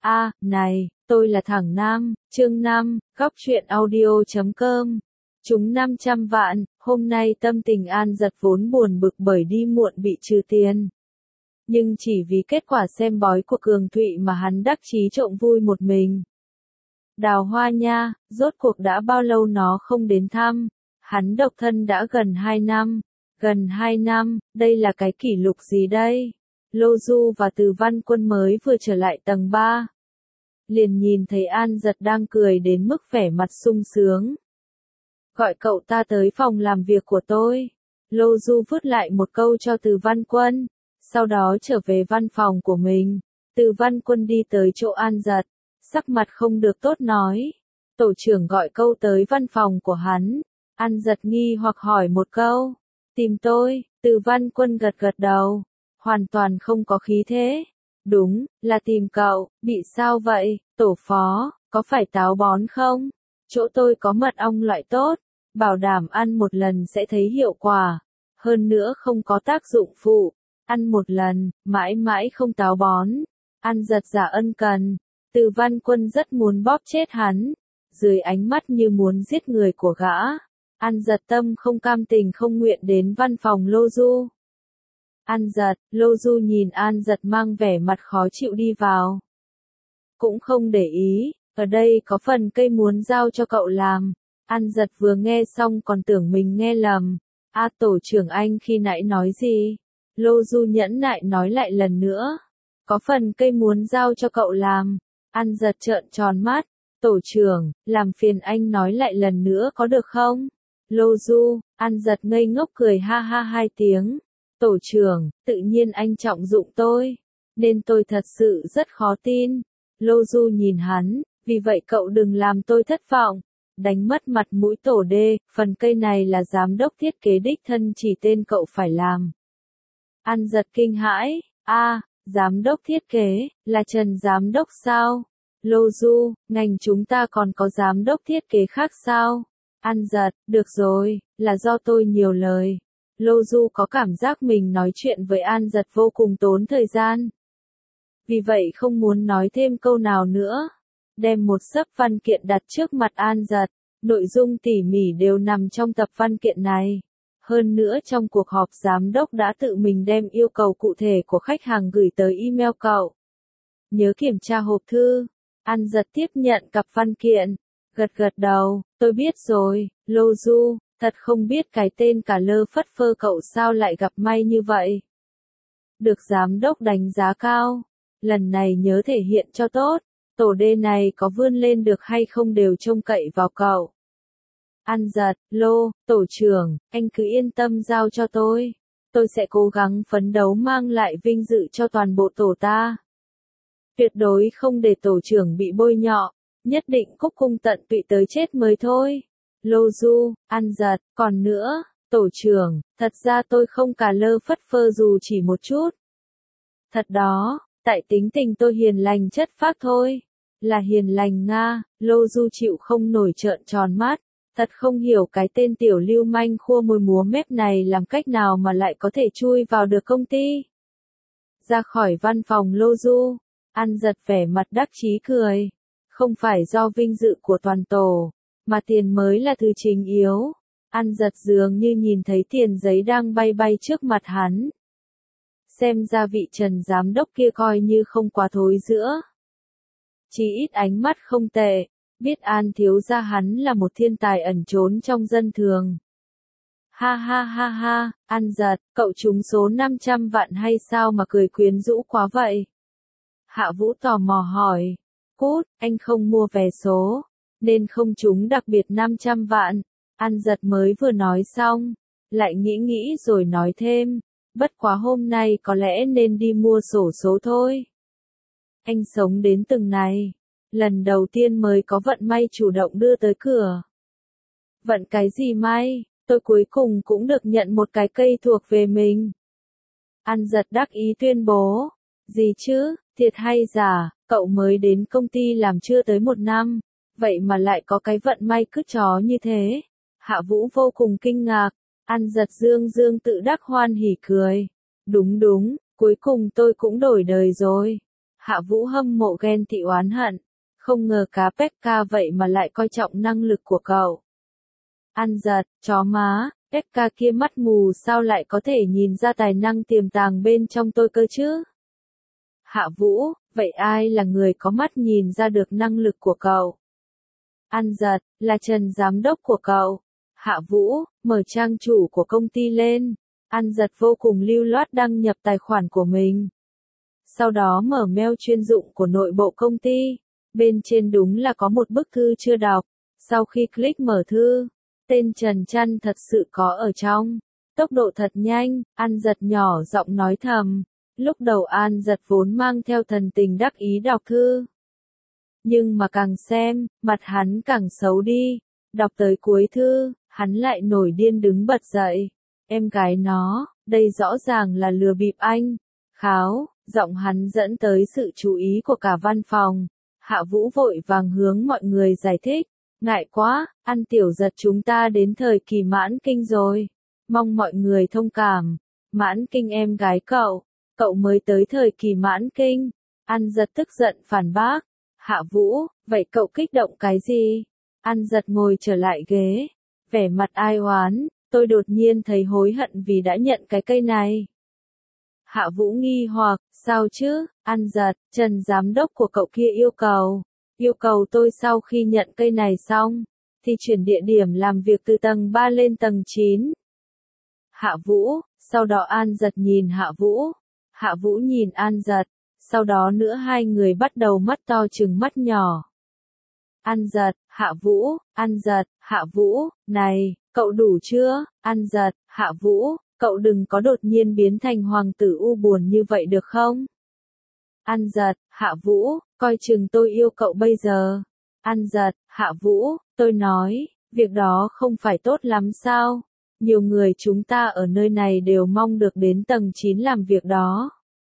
Này, tôi là thằng Nam, chương 5, góc truyện audio.com. Chúng 500 vạn, hôm nay tâm tình An Giật vốn buồn bực bởi đi muộn bị trừ tiền. Nhưng chỉ vì kết quả xem bói của Cường Thụy mà hắn đắc chí trộm vui một mình. Đào Hoa nha, rốt cuộc đã bao lâu nó không đến thăm, hắn độc thân đã gần 2 năm. Gần 2 năm, đây là cái kỷ lục gì đây? Lô Du và Từ Văn Quân mới vừa trở lại tầng 3. Liền nhìn thấy An Giật đang cười đến mức vẻ mặt sung sướng. Gọi cậu ta tới phòng làm việc của tôi. Lô Du vứt lại một câu cho Từ Văn Quân, sau đó trở về văn phòng của mình. Từ Văn Quân đi tới chỗ An Giật, sắc mặt không được tốt nói. Tổ trưởng gọi câu tới văn phòng của hắn. An Giật nghi hoặc hỏi một câu. Tìm tôi, Từ Văn Quân gật gật đầu. Hoàn toàn không có khí thế. Đúng, là tìm cậu, bị sao vậy, tổ phó, có phải táo bón không? Chỗ tôi có mật ong loại tốt, bảo đảm ăn một lần sẽ thấy hiệu quả. Hơn nữa không có tác dụng phụ, ăn một lần, mãi mãi không táo bón. An Giật giả ân cần, Từ Văn Quân rất muốn bóp chết hắn, dưới ánh mắt như muốn giết người của gã. An Giật tâm không cam tình không nguyện đến văn phòng Lô Du. An Giật, Lô Du nhìn An Giật mang vẻ mặt khó chịu đi vào. Cũng không để ý, ở đây có phần cây muốn giao cho cậu làm. An Giật vừa nghe xong còn tưởng mình nghe lầm. Tổ trưởng anh khi nãy nói gì? Lô Du nhẫn nại nói lại lần nữa. Có phần cây muốn giao cho cậu làm. An Giật trợn tròn mắt. Tổ trưởng, làm phiền anh nói lại lần nữa có được không? Lô Du, An Giật ngây ngốc cười ha ha 2 tiếng. Tổ trưởng, tự nhiên anh trọng dụng tôi, nên tôi thật sự rất khó tin. Lô Du nhìn hắn, vì vậy cậu đừng làm tôi thất vọng. Đánh mất mặt mũi tổ đê, phần cây này là giám đốc thiết kế đích thân chỉ tên cậu phải làm. An Giật kinh hãi, giám đốc thiết kế, là Trần giám đốc sao? Lô Du, ngành chúng ta còn có giám đốc thiết kế khác sao? An Giật, được rồi, là do tôi nhiều lời. Lô Du có cảm giác mình nói chuyện với An Giật vô cùng tốn thời gian. Vì vậy không muốn nói thêm câu nào nữa. Đem một xấp văn kiện đặt trước mặt An Giật. Nội dung tỉ mỉ đều nằm trong tập văn kiện này. Hơn nữa trong cuộc họp giám đốc đã tự mình đem yêu cầu cụ thể của khách hàng gửi tới email cậu. Nhớ kiểm tra hộp thư. An Giật tiếp nhận cặp văn kiện. Gật gật đầu, tôi biết rồi, Lô Du. Thật không biết cái tên cả lơ phất phơ cậu sao lại gặp may như vậy. Được giám đốc đánh giá cao. Lần này nhớ thể hiện cho tốt. Tổ đê này có vươn lên được hay không đều trông cậy vào cậu. An Giật, tổ trưởng, anh cứ yên tâm giao cho tôi. Tôi sẽ cố gắng phấn đấu mang lại vinh dự cho toàn bộ tổ ta. Tuyệt đối không để tổ trưởng bị bôi nhọ. Nhất định cúc cung tận tụy tới chết mới thôi. Lô Du, An Giật, còn nữa, tổ trưởng, thật ra tôi không cả lơ phất phơ dù chỉ một chút. Thật đó, tại tính tình tôi hiền lành chất phác thôi. Là hiền lành Nga, Lô Du chịu không nổi trợn tròn mắt. Thật không hiểu cái tên tiểu lưu manh khua môi múa mép này làm cách nào mà lại có thể chui vào được công ty. Ra khỏi văn phòng Lô Du, An Giật vẻ mặt đắc chí cười. Không phải do vinh dự của toàn tổ, mà tiền mới là thứ chính yếu. An Giật dường như nhìn thấy tiền giấy đang bay bay trước mặt hắn. Xem ra vị Trần giám đốc kia coi như không quá thối giữa. Chỉ ít ánh mắt không tệ, biết An thiếu gia hắn là một thiên tài ẩn trốn trong dân thường. Ha ha ha ha, An Giật, cậu trúng số 500 vạn hay sao mà cười quyến rũ quá vậy? Hạ Vũ tò mò hỏi. Cút, anh không mua vé số, nên không trúng đặc biệt 500 vạn. An Giật mới vừa nói xong, lại nghĩ rồi nói thêm, bất quá hôm nay có lẽ nên đi mua xổ số thôi. Anh sống đến từng này, lần đầu tiên mới có vận may chủ động đưa tới cửa. Vận cái gì may, tôi cuối cùng cũng được nhận một cái cây thuộc về mình. An Giật đắc ý tuyên bố, gì chứ, thiệt hay giả, cậu mới đến công ty làm chưa tới 1 năm, vậy mà lại có cái vận may cứt chó như thế. Hạ Vũ vô cùng kinh ngạc, An Giật dương tự đắc hoan hỉ cười. Đúng, cuối cùng tôi cũng đổi đời rồi. Hạ Vũ hâm mộ ghen tị oán hận. Không ngờ cá Pekka vậy mà lại coi trọng năng lực của cậu. Ăn giật, chó má, Pekka kia mắt mù sao lại có thể nhìn ra tài năng tiềm tàng bên trong tôi cơ chứ? Hạ Vũ, vậy ai là người có mắt nhìn ra được năng lực của cậu? Ăn giật, là Trần giám đốc của cậu. Hạ Vũ, mở trang chủ của công ty lên. Ăn giật vô cùng lưu loát đăng nhập tài khoản của mình. Sau đó mở mail chuyên dụng của nội bộ công ty. Bên trên đúng là có một bức thư chưa đọc. Sau khi click mở thư, tên Trần Trăn thật sự có ở trong. Tốc độ thật nhanh, An giật nhỏ giọng nói thầm. Lúc đầu An giật vốn mang theo thần tình đắc ý đọc thư. Nhưng mà càng xem, mặt hắn càng xấu đi. Đọc tới cuối thư, hắn lại nổi điên đứng bật dậy. Em gái nó, đây rõ ràng là lừa bịp anh. Kháo, giọng hắn dẫn tới sự chú ý của cả văn phòng. Hạ Vũ vội vàng hướng mọi người giải thích. Ngại quá, Ăn tiểu giật chúng ta đến thời kỳ mãn kinh rồi. Mong mọi người thông cảm. Mãn kinh em gái cậu mới tới thời kỳ mãn kinh. Ăn giật tức giận phản bác. Hạ Vũ, vậy cậu kích động cái gì? Ăn giật ngồi trở lại ghế. Vẻ mặt ai oán, tôi đột nhiên thấy hối hận vì đã nhận cái cây này. Hạ Vũ nghi hoặc, sao chứ? Ăn giật, Trần giám đốc của cậu kia yêu cầu tôi sau khi nhận cây này xong, thì chuyển địa điểm làm việc từ tầng 3 lên tầng 9. Hạ Vũ, sau đó An giật nhìn Hạ Vũ. Hạ Vũ nhìn An giật, sau đó nữa hai người bắt đầu mắt to trừng mắt nhỏ. An giật, Hạ Vũ, An giật, Hạ Vũ, này, cậu đủ chưa? An giật, Hạ Vũ, cậu đừng có đột nhiên biến thành hoàng tử u buồn như vậy được không? An giật, Hạ Vũ, coi chừng tôi yêu cậu bây giờ. An giật, Hạ Vũ, tôi nói, việc đó không phải tốt lắm sao? Nhiều người chúng ta ở nơi này đều mong được đến tầng 9 làm việc đó.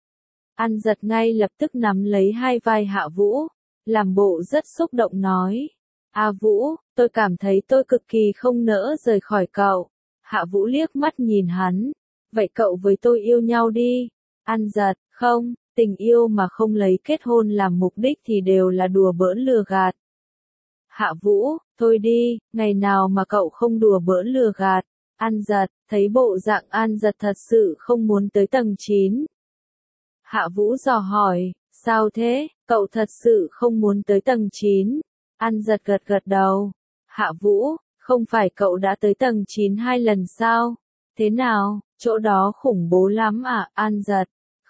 An giật ngay lập tức nắm lấy hai vai Hạ Vũ, làm bộ rất xúc động nói. A Vũ, tôi cảm thấy tôi cực kỳ không nỡ rời khỏi cậu. Hạ Vũ liếc mắt nhìn hắn. Vậy cậu với tôi yêu nhau đi. An giật, không, tình yêu mà không lấy kết hôn làm mục đích thì đều là đùa bỡn lừa gạt. Hạ Vũ, thôi đi, ngày nào mà cậu không đùa bỡn lừa gạt. An giật, thấy bộ dạng An giật thật sự không muốn tới tầng 9. Hạ Vũ dò hỏi, sao thế, cậu thật sự không muốn tới tầng 9? An giật gật gật đầu. Hạ Vũ, không phải cậu đã tới tầng 9 2 lần sao? Thế nào, chỗ đó khủng bố lắm à? An giật,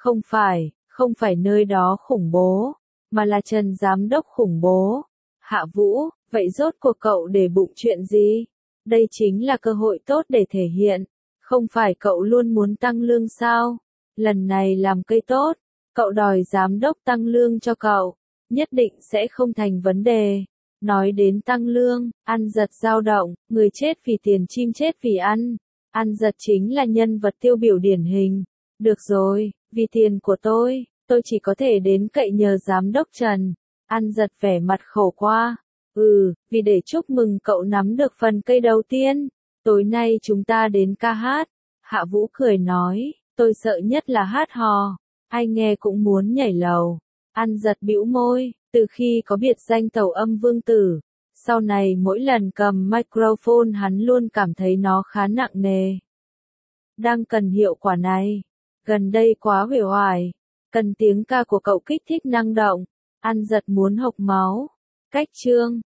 không phải nơi đó khủng bố, mà là Trần giám đốc khủng bố. Hạ Vũ, vậy rốt cuộc cậu để bụng chuyện gì? Đây chính là cơ hội tốt để thể hiện. Không phải cậu luôn muốn tăng lương sao? Lần này làm cây tốt, cậu đòi giám đốc tăng lương cho cậu, nhất định sẽ không thành vấn đề. Nói đến tăng lương, An giật dao động, người chết vì tiền chim chết vì ăn. An giật chính là nhân vật tiêu biểu điển hình. Được rồi, vì tiền của tôi chỉ có thể đến cậy nhờ giám đốc Trần. An giật vẻ mặt khổ qua. Vì để chúc mừng cậu nắm được phần cây đầu tiên. Tối nay chúng ta đến ca hát. Hạ Vũ cười nói, tôi sợ nhất là hát hò. Ai nghe cũng muốn nhảy lầu. An giật bĩu môi, từ khi có biệt danh Tàu Âm Vương Tử, sau này mỗi lần cầm microphone hắn luôn cảm thấy nó khá nặng nề. Đang cần hiệu quả này. Gần đây quá uể oải. Cần tiếng ca của cậu kích thích năng động. An giật muốn hộc máu. Cách chương